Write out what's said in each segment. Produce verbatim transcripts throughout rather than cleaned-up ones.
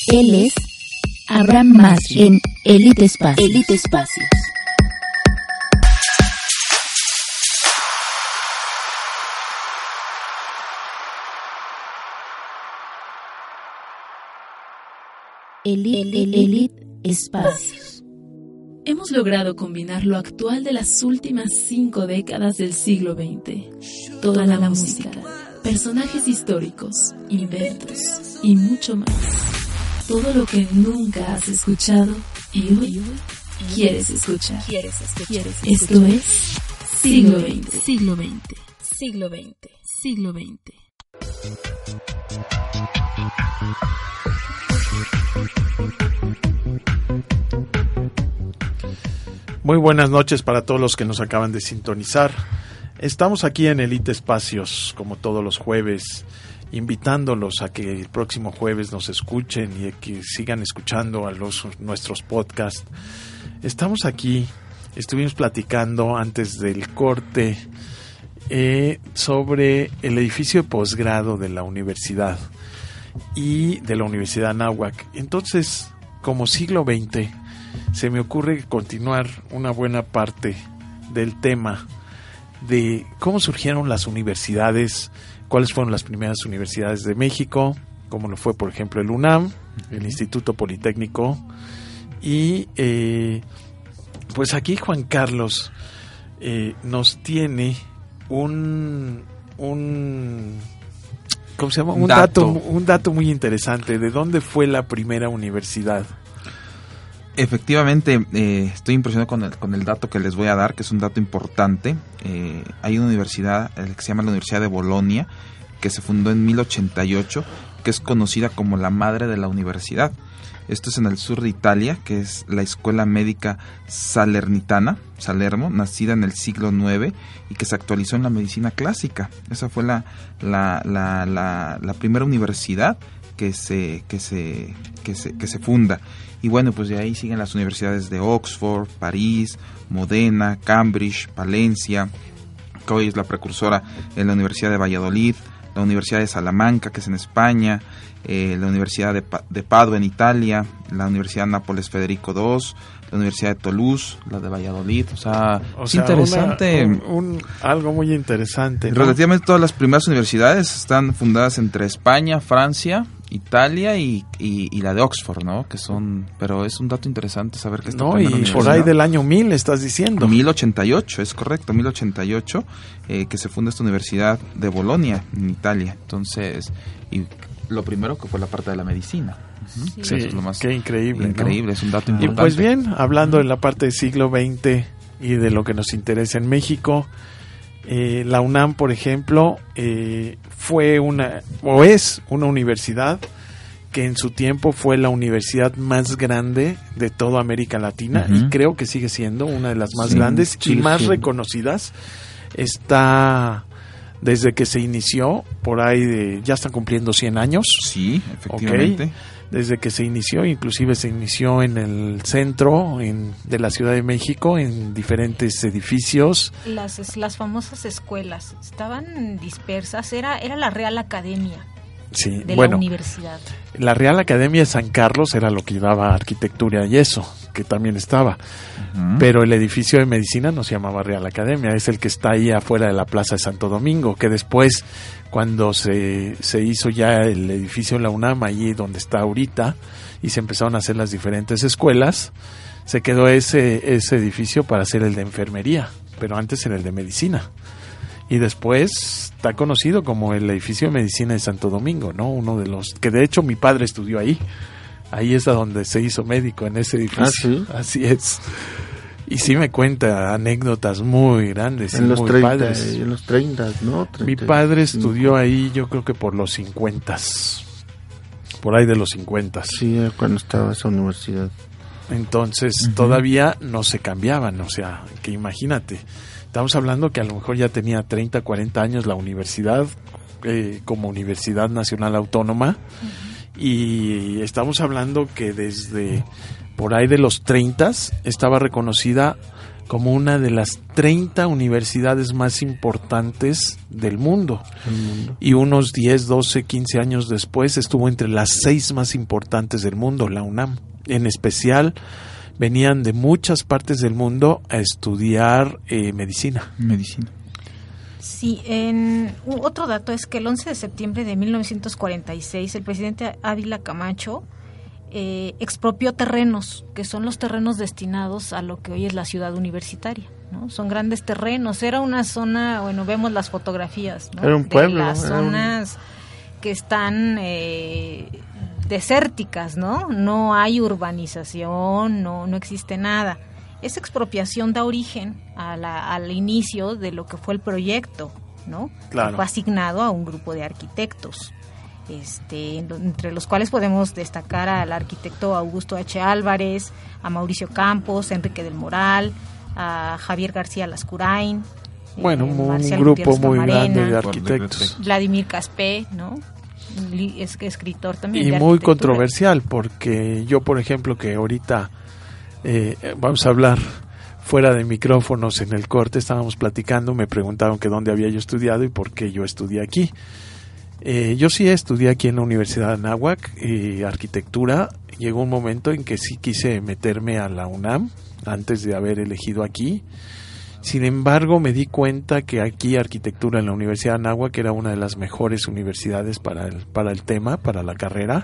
Él es Abraham Masri en Elite Espacios. Elite Espacios. Elite, Elite Espacios. Hemos logrado combinar lo actual de las últimas cinco décadas del siglo veinte. Toda la música, personajes históricos, inventos y mucho más. Todo lo que nunca has escuchado y hoy quieres escuchar. Esto es Siglo veinte. Siglo veinte. Siglo veinte. Siglo veinte. Muy buenas noches para todos los que nos acaban de sintonizar. Estamos aquí en Elite Espacios, como todos los jueves, invitándolos a que el próximo jueves nos escuchen y a que sigan escuchando a los, nuestros podcasts. Estamos aquí, estuvimos platicando antes del corte eh, sobre el edificio de posgrado de la universidad y de la Universidad Anáhuac. Entonces, como siglo veinte, se me ocurre continuar una buena parte del tema de cómo surgieron las universidades, cuáles fueron las primeras universidades de México, como lo fue por ejemplo el UNAM, el Instituto Politécnico, y eh, pues aquí Juan Carlos eh, nos tiene un un ¿cómo se llama? Un dato. dato un dato muy interesante. ¿De dónde fue la primera universidad? Efectivamente, eh, estoy impresionado con el, con el dato que les voy a dar, que es un dato importante. Eh, hay una universidad eh, que se llama la Universidad de Bolonia, que se fundó en mil ochenta y ocho, que es conocida como la madre de la universidad. Esto es en el sur de Italia, que es la Escuela Médica Salernitana, Salermo, nacida en el siglo nueve y que se actualizó en la medicina clásica. Esa fue la, la, la, la, la primera universidad que se, que se, que se, que se funda. Y bueno, pues de ahí siguen las universidades de Oxford, París, Modena, Cambridge, Valencia, que hoy es la precursora en la Universidad de Valladolid, la Universidad de Salamanca, que es en España, eh, la Universidad de, pa- de Padua en Italia, la Universidad Nápoles Federico segundo, la Universidad de Toulouse, la de Valladolid. O sea, o es sea, interesante. Una, un, un, algo muy interesante, ¿no? Relativamente todas las primeras universidades están fundadas entre España, Francia, Italia y, y, y la de Oxford, ¿no? Que son, pero es un dato interesante saber que esta no, primera y universidad, por ahí del año mil estás diciendo. mil ochenta y ocho, es correcto, mil ochenta y ocho, eh, que se funda esta universidad de Bolonia en Italia. Entonces, y lo primero que fue la parte de la medicina. Uh-huh. Sí, Eso es lo más qué increíble, increíble, ¿no? es un dato Y importante. pues bien, hablando de la parte del siglo veinte y de lo que nos interesa en México, eh, la UNAM, por ejemplo, eh, fue una, o es una universidad que en su tiempo fue la universidad más grande de toda América Latina, uh-huh. y creo que sigue siendo una de las más sí, grandes sí, y más sí. reconocidas. Está desde que se inició, por ahí de, ya están cumpliendo cien años. Sí, efectivamente. Okay. Desde que se inició, inclusive se inició en el centro en, de la Ciudad de México, en diferentes edificios. Las, las famosas escuelas estaban dispersas, era, era la Real Academia. Sí, de bueno, la universidad. La Real Academia de San Carlos era lo que llevaba arquitectura y eso, que también estaba. Uh-huh. Pero el edificio de medicina no se llamaba Real Academia, es el que está ahí afuera de la Plaza de Santo Domingo, que después, cuando se, se hizo ya el edificio de la UNAM, allí donde está ahorita, y se empezaron a hacer las diferentes escuelas, se quedó ese, ese edificio para hacer el de enfermería, pero antes era el de medicina. Y después está conocido como el edificio de medicina de Santo Domingo, ¿no? Uno de los que de hecho mi padre estudió ahí. Ahí es a donde se hizo médico, en ese edificio. ¿Ah, sí? Así es. Y sí me cuenta anécdotas muy grandes en y los muy treinta, padres. En los treinta, ¿no? treinta, mi padre estudió ahí, yo creo que por los cincuentas. Por ahí de los cincuentas. Sí, cuando estaba esa universidad. Entonces, uh-huh. todavía no se cambiaban, o sea, que imagínate. Estamos hablando que a lo mejor ya tenía treinta, cuarenta años la universidad eh, como Universidad Nacional Autónoma, uh-huh. y estamos hablando que desde por ahí de los treinta estaba reconocida como una de las treinta universidades más importantes del mundo. El mundo. Y unos diez, doce, quince años después estuvo entre las seis más importantes del mundo, la UNAM. En especial, venían de muchas partes del mundo a estudiar eh, medicina. Medicina. Sí, en, otro dato es que el once de septiembre de mil novecientos cuarenta y seis el presidente Ávila Camacho eh, expropió terrenos, que son los terrenos destinados a lo que hoy es la ciudad universitaria, ¿no? Son grandes terrenos, era una zona, bueno, vemos las fotografías, ¿no? Era un pueblo, de las era zonas un... que están eh, desérticas, ¿no? No hay urbanización, no, no existe nada. Esa expropiación da origen a la, al inicio de lo que fue el proyecto, ¿no? Claro. Que fue asignado a un grupo de arquitectos, este, entre los cuales podemos destacar al arquitecto Augusto H. Álvarez, a Mauricio Campos, a Enrique del Moral, a Javier García Lascurain. Bueno, eh, un Marcial grupo Gutiérrez muy Camarena, grande de arquitectos. Vladimir Caspé, ¿no? Es escritor también. Y de muy arquitectura. controversial, porque yo, por ejemplo, que ahorita eh, vamos a hablar fuera de micrófonos en el corte, estábamos platicando, me preguntaron que dónde había yo estudiado y por qué yo estudié aquí. Eh, yo sí estudié aquí en la Universidad de Anáhuac, eh, arquitectura. Llegó un momento en que sí quise meterme a la UNAM antes de haber elegido aquí. Sin embargo, me di cuenta que aquí arquitectura en la Universidad de Anáhuac era una de las mejores universidades para el, para el tema, para la carrera.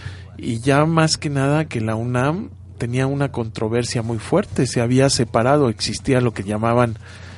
Y ya más que nada que la UNAM tenía una controversia muy fuerte, se había separado, existía lo que llamaban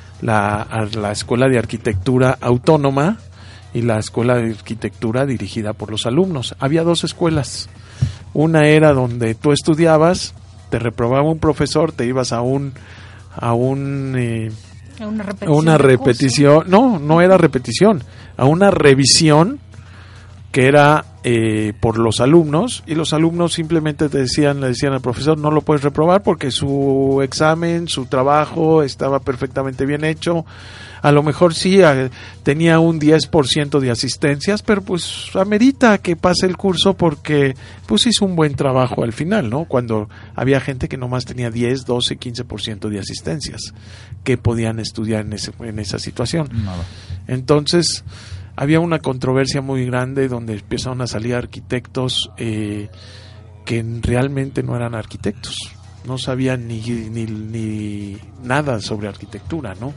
la, la Escuela de Arquitectura Autónoma y la Escuela de Arquitectura dirigida por los alumnos. Había dos escuelas, una era donde tú estudiabas, te reprobaba un profesor, te ibas a un a un eh, A una repetición. una de repetición, curso. no, no era repetición, a una revisión que era eh, por los alumnos, y los alumnos simplemente te decían, le decían al profesor, no lo puedes reprobar porque su examen, su trabajo estaba perfectamente bien hecho. A lo mejor sí a, tenía un diez por ciento de asistencias, pero pues amerita que pase el curso porque pues hizo un buen trabajo al final, ¿no? Cuando había gente que nomás tenía diez, doce, quince por ciento de asistencias que podían estudiar en, ese, en esa situación. Nada. Entonces había una controversia muy grande donde empezaron a salir arquitectos eh, que realmente no eran arquitectos, no sabían ni, ni, ni nada sobre arquitectura, ¿no?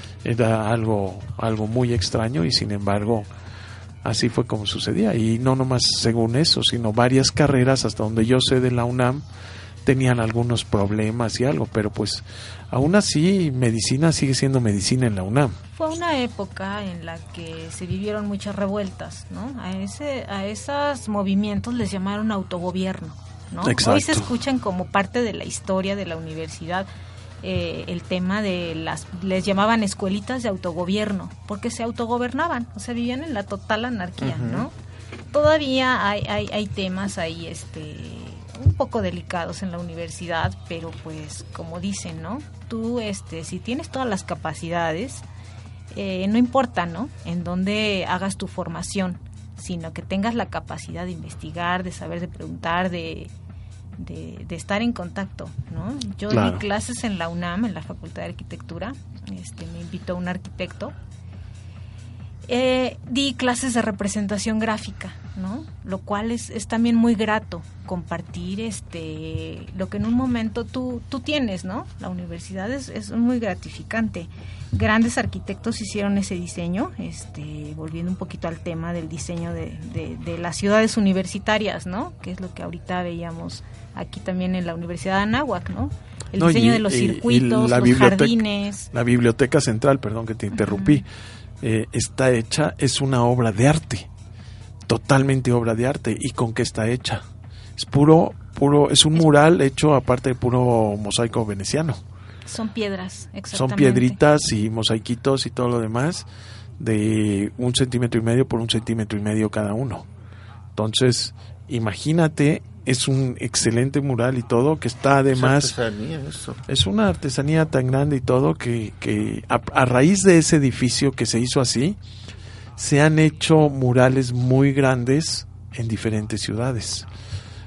Era algo, algo muy extraño y sin embargo así fue como sucedía. Y no nomás según eso, sino varias carreras, hasta donde yo sé de la UNAM, tenían algunos problemas y algo, pero pues aún así medicina sigue siendo medicina en la UNAM. Fue una época en la que se vivieron muchas revueltas, ¿no? A ese, a esos movimientos les llamaron autogobierno, ¿no? Exacto. Hoy se escuchan como parte de la historia de la universidad. Eh, el tema de las, les llamaban escuelitas de autogobierno, porque se autogobernaban, o sea, vivían en la total anarquía, uh-huh. ¿no? Todavía hay, hay, hay temas ahí, este, un poco delicados en la universidad, pero pues, como dicen, ¿no? Tú, este, si tienes todas las capacidades, eh, no importa, ¿no? En dónde hagas tu formación, sino que tengas la capacidad de investigar, de saber, de preguntar, de De, de estar en contacto, ¿no? Yo Claro. di clases en la UNAM, en la Facultad de Arquitectura, este, me invitó un arquitecto, eh, di clases de representación gráfica, ¿no? Lo cual es, es también muy grato compartir este lo que en un momento tú, tú tienes, ¿no? La universidad es, es muy gratificante. Grandes arquitectos hicieron ese diseño, este, volviendo un poquito al tema del diseño de, de, de las ciudades universitarias, ¿no? Que es lo que ahorita veíamos aquí también en la Universidad de Anáhuac, ¿no? El No, diseño y- de los y- y circuitos, la los biblioteca- jardines. La Biblioteca Central, perdón que te interrumpí, eh, está hecha, es una obra de arte, totalmente obra de arte. ¿Y con qué está hecha? Es puro, puro, es un mural hecho aparte de puro mosaico veneciano. Son piedras, exactamente. Son piedritas y mosaiquitos y todo lo demás de un centímetro y medio por un centímetro y medio cada uno. Entonces, imagínate, es un excelente mural y todo, que está además... Es artesanía, eso. Es una artesanía tan grande y todo que, que a, a raíz de ese edificio que se hizo así, se han hecho murales muy grandes en diferentes ciudades.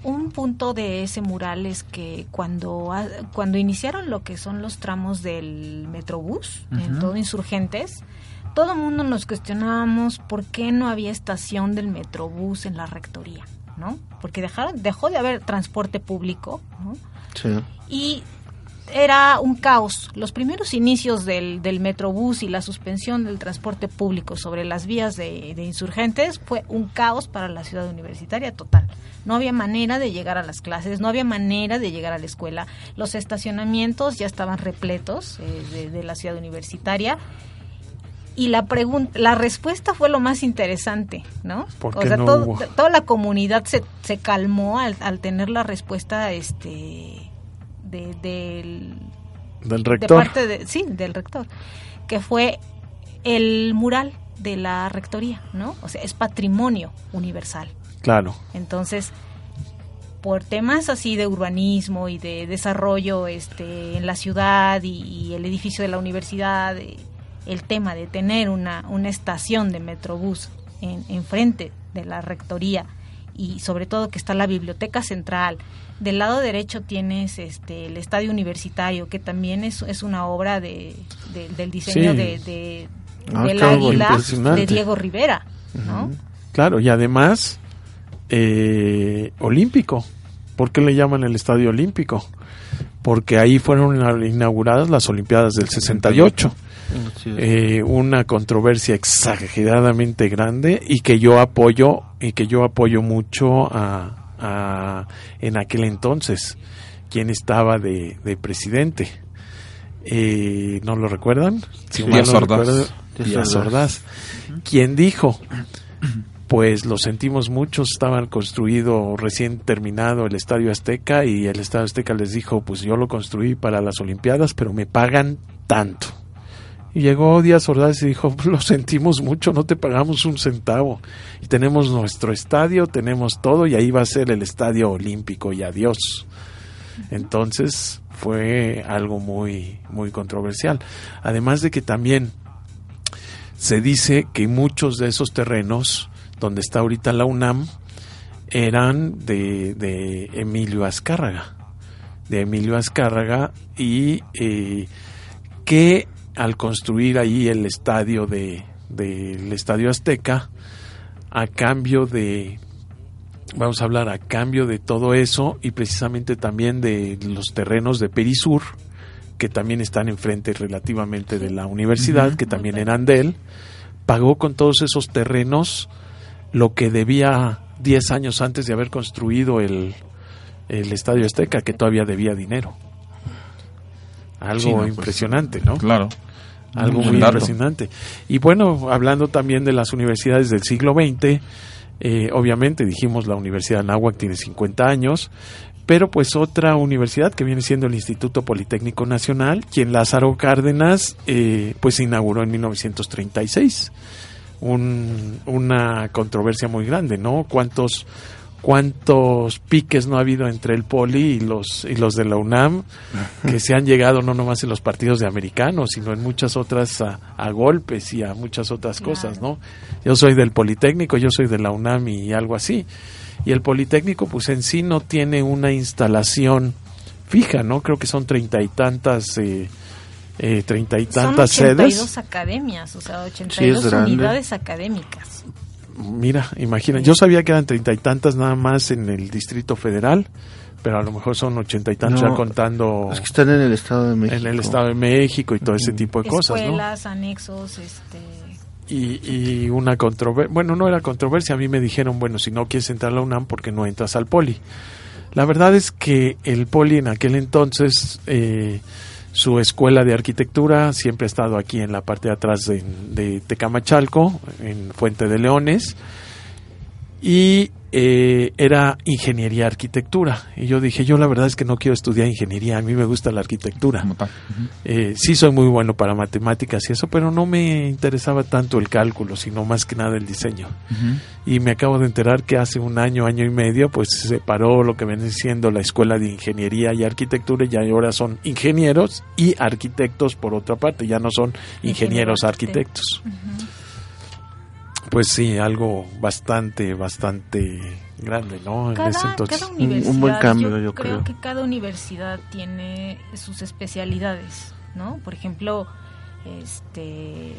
un punto de ese mural es que cuando, cuando iniciaron lo que son los tramos del Metrobús, uh-huh. en todo Insurgentes, todo el mundo nos cuestionábamos por qué no había estación del Metrobús en la rectoría, ¿no? Porque dejaron, dejó de haber transporte público, ¿no? Sí. Y era un caos. Los primeros inicios del, del Metrobús y la suspensión del transporte público sobre las vías de, de Insurgentes fue un caos para la ciudad universitaria total. No había manera de llegar a las clases, no había manera de llegar a la escuela. Los estacionamientos ya estaban repletos eh, de, de la ciudad universitaria. Y la pregunta, la respuesta fue lo más interesante, ¿no? ¿Por o qué sea, no todo, hubo? toda la comunidad se, se calmó al, al tener la respuesta, este, de, del, del rector. de parte de, sí, del rector, que fue el mural de la rectoría, ¿no? O sea, es patrimonio universal. Claro. Entonces, por temas así de urbanismo y de desarrollo, este, en la ciudad y, y el edificio de la universidad. Eh, el tema de tener una, una estación de Metrobús en, en frente de la rectoría y sobre todo que está la biblioteca central. Del lado derecho tienes este el estadio universitario, que también es, es una obra de, de del diseño sí. de, de ah, del claro, águila de Diego Rivera, ¿no? Uh-huh. Claro, y además eh, olímpico. ¿Por qué le llaman el estadio olímpico? Porque ahí fueron inauguradas las Olimpiadas del sesenta y ocho. Eh, una controversia exageradamente grande y que yo apoyo y que yo apoyo mucho a, a en aquel entonces quien estaba de, de presidente, eh, ¿no lo recuerdan? Si Díaz no Ordaz. Díaz Ordaz, quien dijo, pues lo sentimos mucho, estaban construido, recién terminado el Estadio Azteca y el Estadio Azteca les dijo, pues yo lo construí para las Olimpiadas, pero me pagan tanto. Y llegó Díaz Ordaz y dijo, lo sentimos mucho, no te pagamos un centavo. Y tenemos nuestro estadio, tenemos todo, y ahí va a ser el estadio olímpico, y adiós. Entonces fue algo muy, muy controversial. Además de que también se dice que muchos de esos terrenos, donde está ahorita la UNAM, eran de, de Emilio Azcárraga. De Emilio Azcárraga, y eh, que al construir ahí el estadio de del Estadio Azteca, a cambio de, vamos a hablar a cambio de todo eso, y precisamente también de los terrenos de Perisur, que también están enfrente relativamente de la universidad, uh-huh. que también eran de él, pagó con todos esos terrenos lo que debía diez años antes de haber construido el, el Estadio Azteca, que todavía debía dinero. Algo sí, no, impresionante, pues, ¿no? Claro. Algo muy, muy impresionante. Y bueno, hablando también de las universidades del siglo veinte, eh, obviamente dijimos la Universidad de Anáhuac tiene cincuenta años, pero pues otra universidad que viene siendo el Instituto Politécnico Nacional, quien Lázaro Cárdenas eh, pues inauguró en mil novecientos treinta y seis. Un, una controversia muy grande, ¿no? ¿Cuántos cuántos piques no ha habido entre el Poli y los y los de la UNAM, que se han llegado no nomás en los partidos de americanos, sino en muchas otras a, a golpes y a muchas otras claro. cosas, ¿no? Yo soy del Politécnico, yo soy de la UNAM y algo así. Y el Politécnico pues en sí no tiene una instalación fija, ¿no? Creo que son treinta y tantas eh, eh, treinta y tantas sedes. Son ochenta y dos sedes. academias, o sea, ochenta y dos sí, unidades académicas. Mira, imagina, yo sabía que eran treinta y tantas nada más en el Distrito Federal, pero a lo mejor son ochenta y tantos no, ya contando... Es que están en el Estado de México. En el Estado de México y todo ese tipo de Escuelas, cosas, ¿no? Escuelas, anexos, este... Y, y una controversia, bueno, no era controversia, a mí me dijeron, bueno, si no quieres entrar a la UNAM, ¿por qué no entras al Poli? La verdad es que el Poli en aquel entonces... Eh, su escuela de arquitectura siempre ha estado aquí en la parte de atrás de, de Tecamachalco, en Fuente de Leones, y eh, era ingeniería arquitectura. Y yo dije, yo la verdad es que no quiero estudiar ingeniería, a mí me gusta la arquitectura. Uh-huh. Eh, sí soy muy bueno para matemáticas y eso, pero no me interesaba tanto el cálculo, sino más que nada el diseño. Uh-huh. Y me acabo de enterar que hace un año, año y medio, pues se paró lo que viene siendo la escuela de ingeniería y arquitectura, y ahora son ingenieros y arquitectos por otra parte, ya no son ingenieros Ingeniero arquitectos. Uh-huh. Pues sí, algo bastante, bastante grande, ¿no? En Cada, ese entonces. cada universidad, un buen cambio, yo, yo creo creo. que cada universidad tiene sus especialidades, ¿no? Por ejemplo, este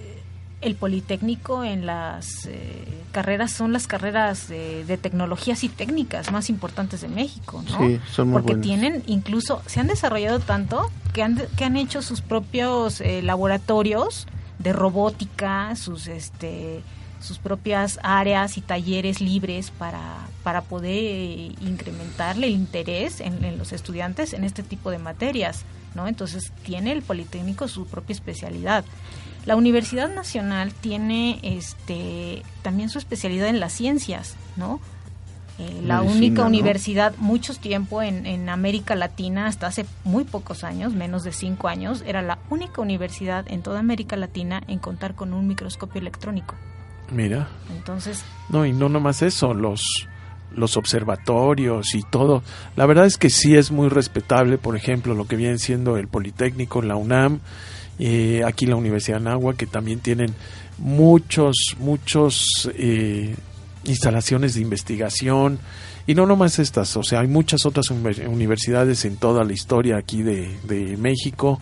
el Politécnico en las eh, carreras son las carreras de, de tecnologías y técnicas más importantes de México, ¿no? Sí, son muy Porque buenos. tienen, incluso, se han desarrollado tanto que han, que han hecho sus propios eh, laboratorios de robótica, sus este sus propias áreas y talleres libres para, para poder eh, incrementarle el interés en, en los estudiantes en este tipo de materias, ¿no? Entonces tiene el Politécnico su propia especialidad. La Universidad Nacional tiene este también su especialidad en las ciencias, ¿no? Eh, la Medicina, única ¿no? universidad, muchos tiempo en, en América Latina, hasta hace muy pocos años, menos de cinco años, era la única universidad en toda América Latina en contar con un microscopio electrónico. Mira. Entonces, No, y no nomás eso, los los observatorios y todo. La verdad es que sí es muy respetable, por ejemplo, lo que viene siendo el Politécnico, la UNAM, eh, aquí la Universidad de Anáhuac, que también tienen muchos, muchos eh, instalaciones de investigación, y no nomás estas, o sea, hay muchas otras universidades en toda la historia aquí de, de México,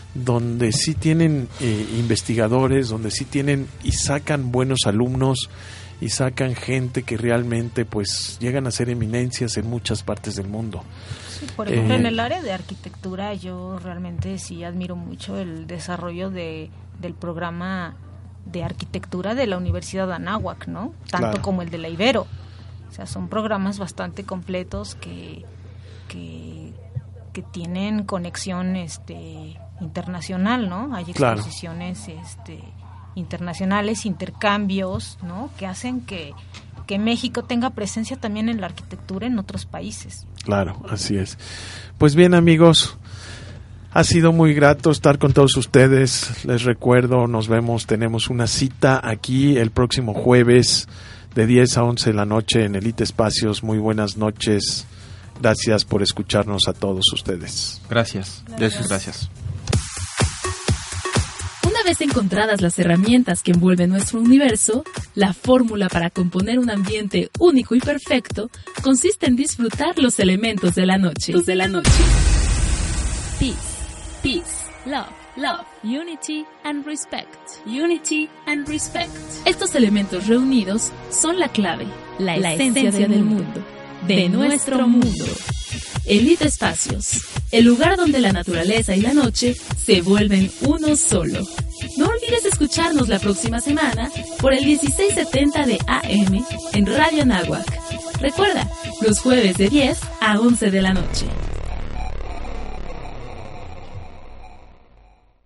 donde sí tienen eh, investigadores, donde sí tienen y sacan buenos alumnos y sacan gente que realmente pues llegan a ser eminencias en muchas partes del mundo. sí, por ejemplo, Eh, en el área de arquitectura yo realmente sí admiro mucho el desarrollo de del programa de arquitectura de la Universidad de Anáhuac, ¿no? Tanto Claro. como el de la Ibero. O sea, son programas bastante completos que que, que tienen conexión este internacional, ¿no? Hay Claro. exposiciones este internacionales, intercambios, ¿no? Que hacen que que México tenga presencia también en la arquitectura en otros países. Claro, así es. Pues bien, amigos, ha sido muy grato estar con todos ustedes. Les recuerdo, nos vemos, tenemos una cita aquí el próximo jueves de diez a once de la noche en Elite Espacios. Muy buenas noches. Gracias por escucharnos a todos ustedes. Gracias. Gracias. Gracias. Una vez encontradas las herramientas que envuelven nuestro universo, la fórmula para componer un ambiente único y perfecto consiste en disfrutar los elementos de la noche. De la noche. Peace, peace, love, love, unity and respect. Unity and respect. Estos elementos reunidos son la clave, la, la esencia, esencia del, del mundo, de, de nuestro mundo. Elite Espacios, el lugar donde la naturaleza y la noche se vuelven uno solo. No olvides escucharnos la próxima semana por el dieciséis setenta de A M en Radio Anáhuac. Recuerda, los jueves de diez a once de la noche.